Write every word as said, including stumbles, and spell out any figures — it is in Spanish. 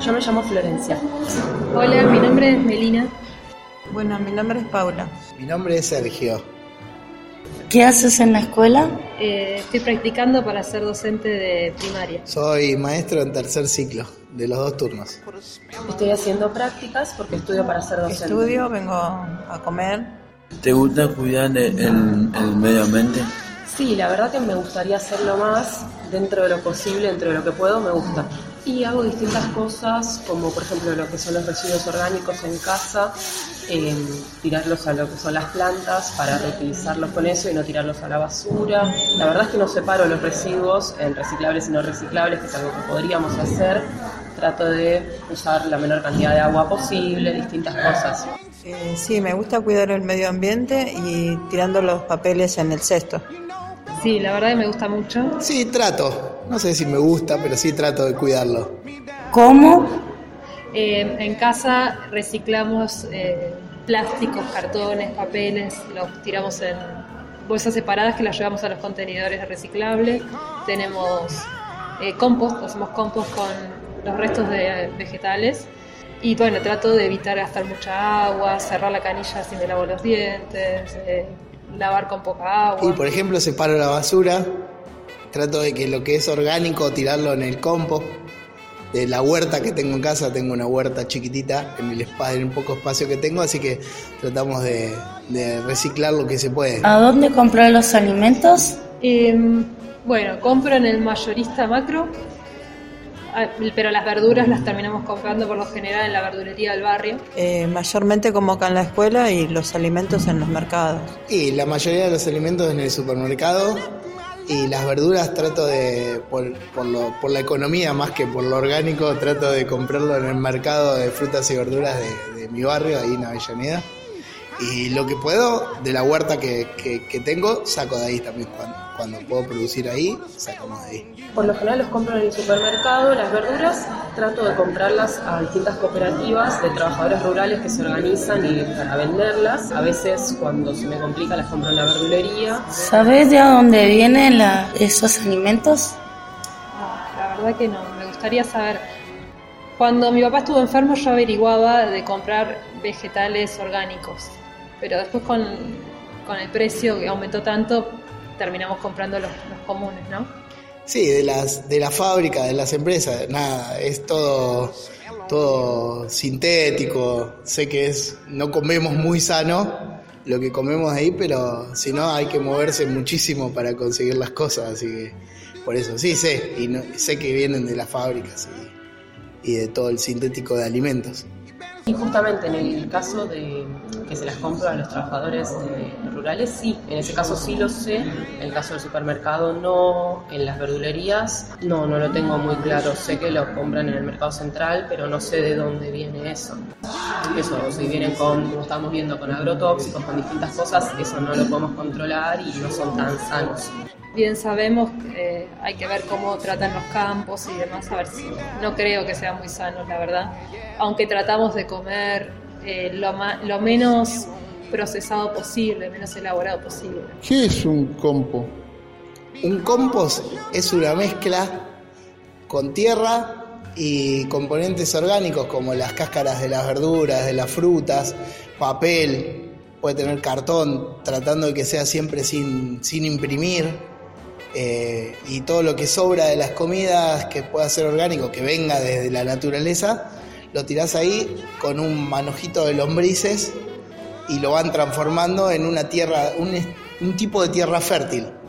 Yo me llamo Florencia. Hola, mi nombre es Melina. Bueno, mi nombre es Paula. Mi nombre es Sergio. ¿Qué haces en la escuela? Eh, estoy practicando para ser docente de primaria. Soy maestro en tercer ciclo, de los dos turnos. Estoy haciendo prácticas porque estudio para ser docente. Estudio, vengo a comer. ¿Te gusta cuidar el, el, el medio ambiente? Sí, la verdad que me gustaría hacerlo más dentro de lo posible, dentro de lo que puedo, me gusta. Y hago distintas cosas, como por ejemplo lo que son los residuos orgánicos en casa, eh, tirarlos a lo que son las plantas para reutilizarlos con eso y no tirarlos a la basura. La verdad es que no separo los residuos en reciclables y no reciclables, que es algo que podríamos hacer. Trato de usar la menor cantidad de agua posible, distintas cosas. Eh, sí, me gusta cuidar el medio ambiente y tirando los papeles en el cesto. Sí, la verdad que me gusta mucho. Sí, trato. No sé si me gusta, pero sí trato de cuidarlo. ¿Cómo? Eh, en casa reciclamos eh, plásticos, cartones, papeles, los tiramos en bolsas separadas que las llevamos a los contenedores de reciclable. Tenemos eh, compost, hacemos compost con los restos de vegetales. Y bueno, trato de evitar gastar mucha agua, cerrar la canilla si me lavo los dientes, eh, lavar con poca agua. Y por ejemplo, separo la basura. Trato de que lo que es orgánico tirarlo en el compost. De la huerta que tengo en casa, tengo una huerta chiquitita en el, spa, en el poco espacio que tengo, así que tratamos de, de reciclar lo que se puede. ¿A dónde comprar los alimentos? Eh, bueno, compro en el mayorista Macro, pero las verduras las terminamos comprando por lo general en la verdulería del barrio. Eh, mayormente como acá en la escuela y los alimentos en los mercados. Y la mayoría de los alimentos en el supermercado. Y las verduras trato de, por, por, lo, por la economía más que por lo orgánico, trato de comprarlo en el mercado de frutas y verduras de, de mi barrio, ahí en Avellaneda. Y lo que puedo, de la huerta que, que, que tengo, saco de ahí también. Cuando, cuando puedo producir ahí, sacamos de ahí. Por lo general los compro en el supermercado, las verduras trato de comprarlas a distintas cooperativas de trabajadores rurales que se organizan y para venderlas. A veces cuando se me complica las compro en la verdulería. ¿Sabés de dónde vienen la, esos alimentos? No, la verdad que no, me gustaría saber. Cuando mi papá estuvo enfermo yo averiguaba de comprar vegetales orgánicos, pero después con, con el precio que aumentó tanto, terminamos comprando los, los comunes, ¿no? Sí, de las de la fábrica, de las empresas, nada, es todo todo sintético. Sé que es no comemos muy sano lo que comemos ahí, pero si no hay que moverse muchísimo para conseguir las cosas, así que por eso sí sé y no, sé que vienen de las fábricas y, y de todo el sintético de alimentos. Y justamente en el caso de que se las compro a los trabajadores eh, rurales, sí, en ese caso sí lo sé, en el caso del supermercado no, en las verdulerías no, no lo tengo muy claro, sé que lo compran en el mercado central, pero no sé de dónde viene eso. Eso, si vienen con, como estamos viendo, con agrotóxicos, con distintas cosas, eso no lo podemos controlar y no son tan sanos. Bien sabemos que eh, hay que ver cómo tratan los campos y demás, a ver si no creo que sean muy sanos, la verdad, aunque tratamos de comer eh, lo, ma- lo menos procesado posible, menos elaborado posible. ¿Qué es un compost? Un compost es una mezcla con tierra y componentes orgánicos como las cáscaras de las verduras, de las frutas, papel, puede tener cartón, tratando de que sea siempre sin, sin imprimir. Eh, y todo lo que sobra de las comidas que pueda ser orgánico, que venga desde la naturaleza, lo tirás ahí con un manojito de lombrices y lo van transformando en una tierra, un, un tipo de tierra fértil.